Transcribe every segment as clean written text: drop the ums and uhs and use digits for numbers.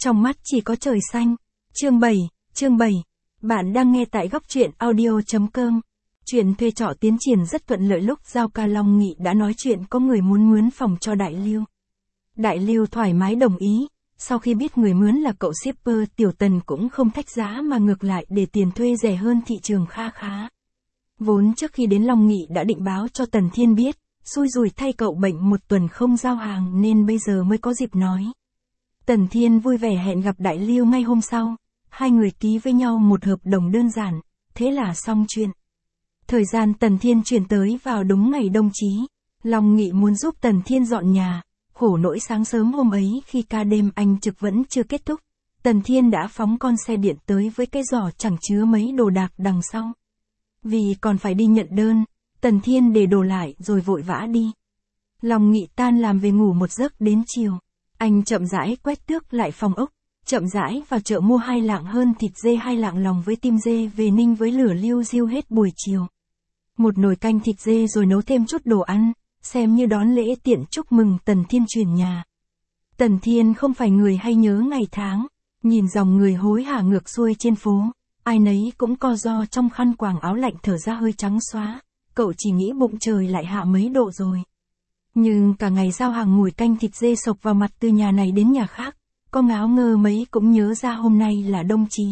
Trong mắt chỉ có trời xanh. Chương 7. Bạn đang nghe tại góc truyện audio.com. Chuyện thuê trọ tiến triển rất thuận lợi lúc Giao Ca Long Nghị đã nói chuyện có người muốn mướn phòng cho Đại Lưu. Đại Lưu thoải mái đồng ý, sau khi biết người mướn là cậu shipper Tiểu Tần cũng không thách giá mà ngược lại để tiền thuê rẻ hơn thị trường kha khá. Vốn trước khi đến Long Nghị đã định báo cho Tần Thiên biết, xui rủi thay cậu bệnh một tuần không giao hàng nên bây giờ mới có dịp nói. Tần Thiên vui vẻ hẹn gặp Đại Lưu ngay hôm sau, hai người ký với nhau một hợp đồng đơn giản, thế là xong chuyện. Thời gian Tần Thiên chuyển tới vào đúng ngày đông chí, Long Nghị muốn giúp Tần Thiên dọn nhà, khổ nỗi sáng sớm hôm ấy khi ca đêm anh trực vẫn chưa kết thúc, Tần Thiên đã phóng con xe điện tới với cái giỏ chẳng chứa mấy đồ đạc đằng sau. Vì còn phải đi nhận đơn, Tần Thiên để đồ lại rồi vội vã đi. Long Nghị tan làm về ngủ một giấc đến chiều. Anh chậm rãi quét tước lại phòng ốc, chậm rãi vào chợ mua 2 lạng hơn thịt dê 2 lạng lòng với tim dê về ninh với lửa liu riu hết buổi chiều. Một nồi canh thịt dê rồi nấu thêm chút đồ ăn, xem như đón lễ tiện chúc mừng Tần Thiên chuyển nhà. Tần Thiên không phải người hay nhớ ngày tháng, nhìn dòng người hối hả ngược xuôi trên phố, ai nấy cũng co ro trong khăn quàng áo lạnh thở ra hơi trắng xóa, cậu chỉ nghĩ bụng trời lại hạ mấy độ rồi. Nhưng cả ngày giao hàng mùi canh thịt dê sộc vào mặt từ nhà này đến nhà khác, có ngáo ngơ mấy cũng nhớ ra hôm nay là đông chí.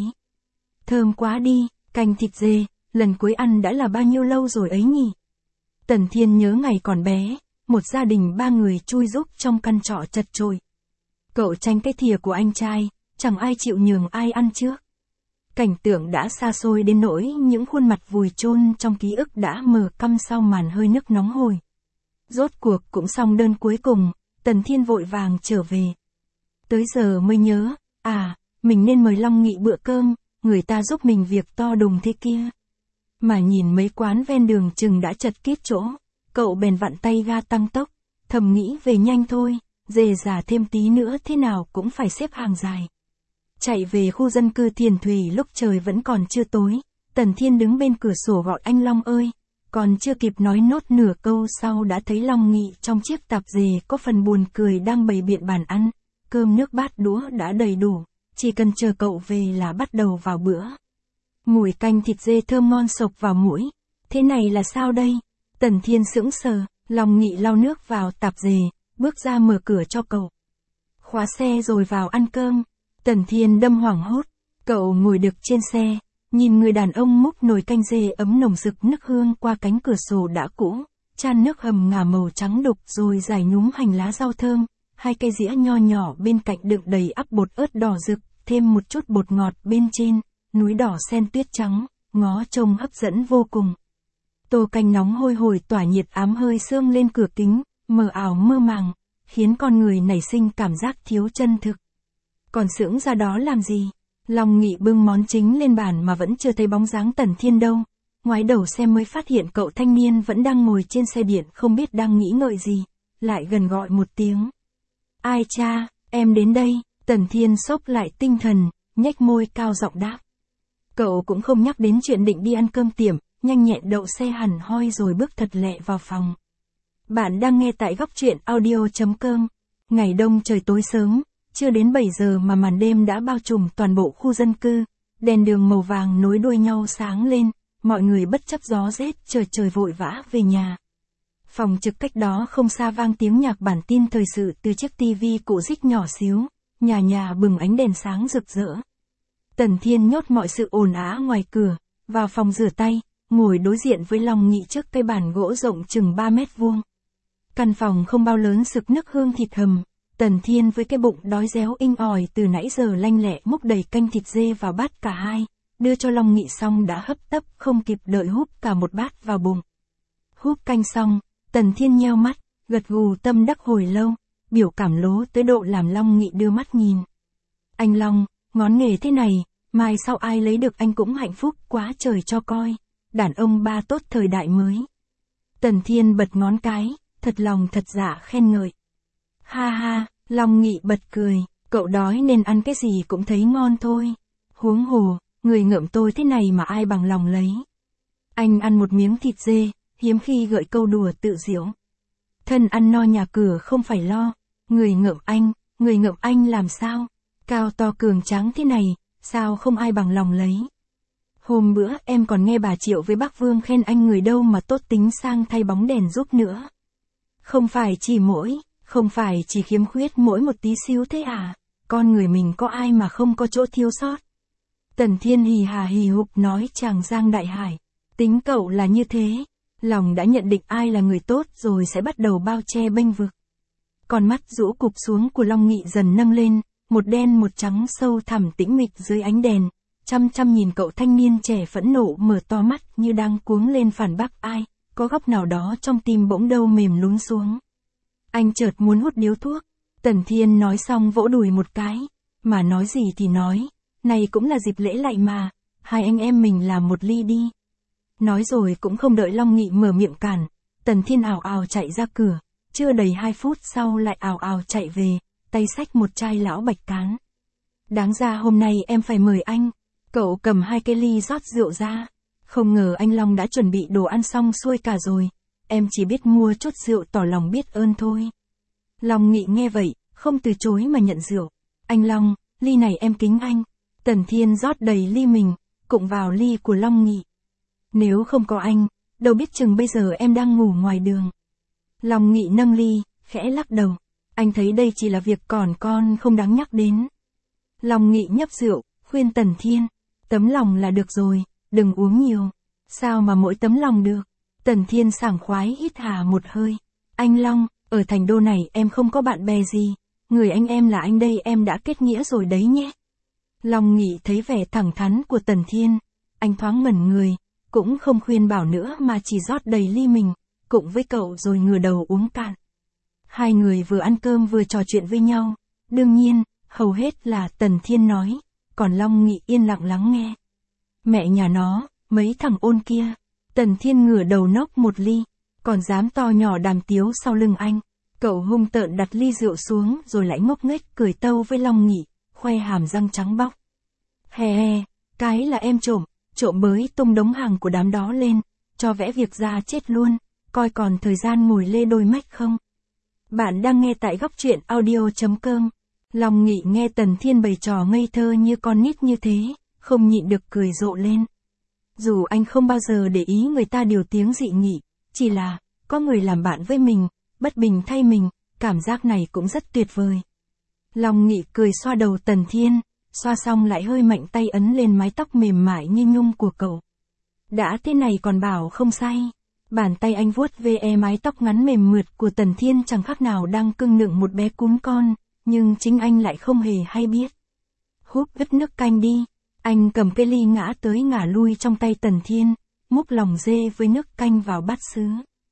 Thơm quá đi, canh thịt dê, lần cuối ăn đã là bao nhiêu lâu rồi ấy nhỉ? Tần Thiên nhớ ngày còn bé, một gia đình 3 người chui rúc trong căn trọ chật chội. Cậu tranh cái thìa của anh trai, chẳng ai chịu nhường ai ăn trước. Cảnh tượng đã xa xôi đến nỗi những khuôn mặt vùi chôn trong ký ức đã mờ căm sau màn hơi nước nóng hổi. Rốt cuộc cũng xong đơn cuối cùng, Tần Thiên vội vàng trở về. Tới giờ mới nhớ, mình nên mời Long Nghị bữa cơm, người ta giúp mình việc to đùng thế kia. Mà nhìn mấy quán ven đường chừng đã chật kín chỗ, cậu bèn vặn tay ga tăng tốc, thầm nghĩ về nhanh thôi, dề dà thêm tí nữa thế nào cũng phải xếp hàng dài. Chạy về khu dân cư Thiền Thủy lúc trời vẫn còn chưa tối, Tần Thiên đứng bên cửa sổ gọi anh Long ơi. Còn chưa kịp nói nốt nửa câu sau đã thấy Long Nghị trong chiếc tạp dề có phần buồn cười đang bày biện bàn ăn, cơm nước bát đũa đã đầy đủ, chỉ cần chờ cậu về là bắt đầu vào bữa. Mùi canh thịt dê thơm ngon sộc vào mũi, thế này là sao đây? Tần Thiên sững sờ, Long Nghị lau nước vào tạp dề, bước ra mở cửa cho cậu. Khóa xe rồi vào ăn cơm, Tần Thiên đâm hoảng hốt, cậu ngồi đực trên xe. Nhìn người đàn ông múc nồi canh dê ấm nồng rực nước hương qua cánh cửa sổ đã cũ, chan nước hầm ngả màu trắng đục rồi rải nhúm hành lá rau thơm, 2 cây dĩa nho nhỏ bên cạnh đựng đầy ắp bột ớt đỏ rực, thêm một chút bột ngọt bên trên, núi đỏ sen tuyết trắng, ngó trông hấp dẫn vô cùng. Tô canh nóng hôi hổi tỏa nhiệt ám hơi sương lên cửa kính, mờ ảo mơ màng, khiến con người nảy sinh cảm giác thiếu chân thực. Còn sững ra đó làm gì? Long Nghị bưng món chính lên bàn mà vẫn chưa thấy bóng dáng Tần Thiên đâu. Ngoái đầu xem mới phát hiện cậu thanh niên vẫn đang ngồi trên xe điện không biết đang nghĩ ngợi gì. Lại gần gọi một tiếng. Ai cha, em đến đây. Tần Thiên xốc lại tinh thần, nhếch môi cao giọng đáp. Cậu cũng không nhắc đến chuyện định đi ăn cơm tiệm, nhanh nhẹn đậu xe hẳn hoi rồi bước thật lẹ vào phòng. Bạn đang nghe tại góc truyện audio.com. Ngày đông trời tối sớm. Chưa đến 7 giờ mà màn đêm đã bao trùm toàn bộ khu dân cư, đèn đường màu vàng nối đuôi nhau sáng lên, mọi người bất chấp gió rét trời vội vã về nhà. Phòng trực cách đó không xa vang tiếng nhạc bản tin thời sự từ chiếc tivi cụ rích nhỏ xíu, nhà nhà bừng ánh đèn sáng rực rỡ. Tần Thiên nhốt mọi sự ồn ào ngoài cửa, vào phòng rửa tay, ngồi đối diện với Long Nghị trước cây bàn gỗ rộng chừng 3 mét vuông. Căn phòng không bao lớn sực nước hương thịt hầm. Tần Thiên với cái bụng đói réo inh ỏi từ nãy giờ lanh lẹ múc đầy canh thịt dê vào bát cả hai, đưa cho Long Nghị xong đã hấp tấp không kịp đợi húp cả một bát vào bụng. Húp canh xong, Tần Thiên nheo mắt, gật gù tâm đắc hồi lâu, biểu cảm lố tới độ làm Long Nghị đưa mắt nhìn. Anh Long, ngón nghề thế này, mai sau ai lấy được anh cũng hạnh phúc quá trời cho coi, đàn ông ba tốt thời đại mới. Tần Thiên bật ngón cái, thật lòng thật dạ khen ngợi. Ha ha, Long Nghị bật cười, cậu đói nên ăn cái gì cũng thấy ngon thôi. Huống hồ, người ngợm tôi thế này mà ai bằng lòng lấy. Anh ăn một miếng thịt dê, hiếm khi gợi câu đùa tự giễu. Thân ăn no nhà cửa không phải lo, người ngợm anh làm sao? Cao to cường tráng thế này, sao không ai bằng lòng lấy. Hôm bữa em còn nghe bà Triệu với bác Vương khen anh người đâu mà tốt tính sang thay bóng đèn giúp nữa. Không phải chỉ khiếm khuyết mỗi một tí xíu thế à, con người mình có ai mà không có chỗ thiếu sót. Tần Thiên hì hà hì hục nói chàng Giang Đại Hải, tính cậu là như thế, lòng đã nhận định ai là người tốt rồi sẽ bắt đầu bao che bênh vực. Con mắt rũ cụp xuống của Long Nghị dần nâng lên, một đen một trắng sâu thẳm tĩnh mịch dưới ánh đèn, chăm chăm nhìn cậu thanh niên trẻ phẫn nộ mở to mắt như đang cuống lên phản bác ai, có góc nào đó trong tim bỗng đâu mềm lún xuống. Anh chợt muốn hút điếu thuốc, Tần Thiên nói xong vỗ đùi một cái, mà nói gì thì nói, này cũng là dịp lễ lạy mà, hai anh em mình làm một ly đi. Nói rồi cũng không đợi Long Nghị mở miệng cản, Tần Thiên ào ào chạy ra cửa, chưa đầy 2 phút sau lại ào ào chạy về, tay xách một chai lão bạch cán. Đáng ra hôm nay em phải mời anh. Cậu cầm 2 cái ly rót rượu ra. Không ngờ anh Long đã chuẩn bị đồ ăn xong xuôi cả rồi. Em chỉ biết mua chút rượu tỏ lòng biết ơn thôi. Long Nghị nghe vậy, không từ chối mà nhận rượu. Anh Long, ly này em kính anh. Tần Thiên rót đầy ly mình, cụng vào ly của Long Nghị. Nếu không có anh, đâu biết chừng bây giờ em đang ngủ ngoài đường. Long Nghị nâng ly, khẽ lắc đầu. Anh thấy đây chỉ là việc còn con không đáng nhắc đến. Long Nghị nhấp rượu, khuyên Tần Thiên. Tấm lòng là được rồi, đừng uống nhiều. Sao mà mỗi tấm lòng được? Tần Thiên sảng khoái hít hà một hơi. Anh Long, ở thành đô này em không có bạn bè gì. Người anh em là anh đây em đã kết nghĩa rồi đấy nhé. Long Nghị thấy vẻ thẳng thắn của Tần Thiên. Anh thoáng ngẩn người, cũng không khuyên bảo nữa mà chỉ rót đầy ly mình, cụng với cậu rồi ngửa đầu uống cạn. Hai người vừa ăn cơm vừa trò chuyện với nhau. Đương nhiên, hầu hết là Tần Thiên nói, còn Long Nghị yên lặng lắng nghe. Mẹ nhà nó, mấy thằng ôn kia. Tần Thiên ngửa đầu nốc một ly, còn dám to nhỏ đàm tiếu sau lưng anh. Cậu hung tợn đặt ly rượu xuống rồi lại ngốc nghếch cười tâu với Long Nghị, khoe hàm răng trắng bóc. Hè, cái là em trộm bới tung đống hàng của đám đó lên, cho vẽ việc ra chết luôn, coi còn thời gian ngồi lê đôi mách không. Bạn đang nghe tại góc truyện audio.com. Long Nghị nghe Tần Thiên bày trò ngây thơ như con nít như thế, không nhịn được cười rộ lên. Dù anh không bao giờ để ý người ta điều tiếng dị nghị, chỉ là, có người làm bạn với mình, bất bình thay mình, cảm giác này cũng rất tuyệt vời. Long Nghị cười xoa đầu Tần Thiên, xoa xong lại hơi mạnh tay ấn lên mái tóc mềm mại như nhung của cậu. Đã thế này còn bảo không say. Bàn tay anh vuốt ve mái tóc ngắn mềm mượt của Tần Thiên chẳng khác nào đang cưng nựng một bé cún con, nhưng chính anh lại không hề hay biết. Húp vứt nước canh đi. Anh cầm cái ly ngã tới ngả lui trong tay Tần Thiên, múc lòng dê với nước canh vào bát sứ.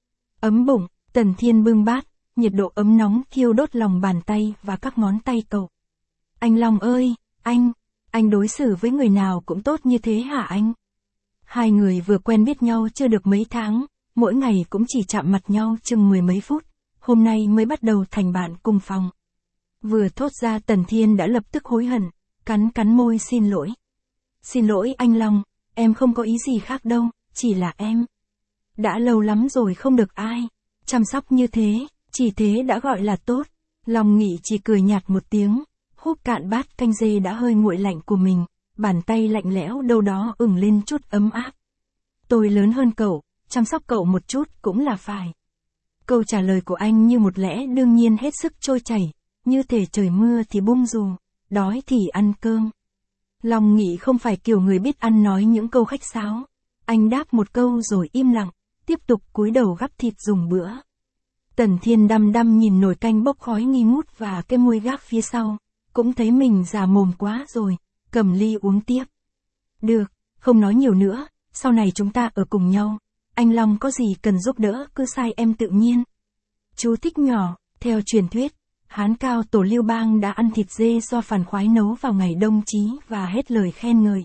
Ấm bụng, Tần Thiên bưng bát, nhiệt độ ấm nóng thiêu đốt lòng bàn tay và các ngón tay cậu. Anh Long ơi, anh đối xử với người nào cũng tốt như thế hả anh? Hai người vừa quen biết nhau chưa được mấy tháng, mỗi ngày cũng chỉ chạm mặt nhau chừng 10 mấy phút, hôm nay mới bắt đầu thành bạn cùng phòng. Vừa thốt ra Tần Thiên đã lập tức hối hận, cắn môi xin lỗi. Xin lỗi anh Long, em không có ý gì khác đâu, chỉ là em. Đã lâu lắm rồi không được ai chăm sóc như thế, chỉ thế đã gọi là tốt. Long Nghị chỉ cười nhạt một tiếng, húp cạn bát canh dê đã hơi nguội lạnh của mình, bàn tay lạnh lẽo đâu đó ửng lên chút ấm áp. Tôi lớn hơn cậu, chăm sóc cậu một chút cũng là phải. Câu trả lời của anh như một lẽ đương nhiên hết sức trôi chảy, như thể trời mưa thì bung dù, đói thì ăn cơm. Long Nghị không phải kiểu người biết ăn nói những câu khách sáo. Anh đáp một câu rồi im lặng, tiếp tục cúi đầu gắp thịt dùng bữa. Tần Thiên đăm đăm nhìn nồi canh bốc khói nghi ngút và cái môi gác phía sau, cũng thấy mình già mồm quá rồi, cầm ly uống tiếp. Được, không nói nhiều nữa, sau này chúng ta ở cùng nhau. Anh Long có gì cần giúp đỡ cứ sai em tự nhiên. Chú thích nhỏ, theo truyền thuyết, Hán Cao Tổ Lưu Bang đã ăn thịt dê do Phàn Khoái nấu vào ngày đông chí và hết lời khen ngợi.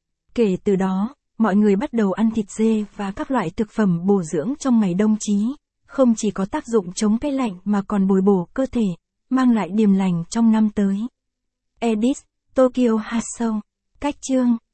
Kể từ đó, mọi người bắt đầu ăn thịt dê và các loại thực phẩm bổ dưỡng trong ngày đông chí, không chỉ có tác dụng chống cái lạnh mà còn bồi bổ cơ thể, mang lại điềm lành trong năm tới. Edit, Tokyo Hassel, cách chương.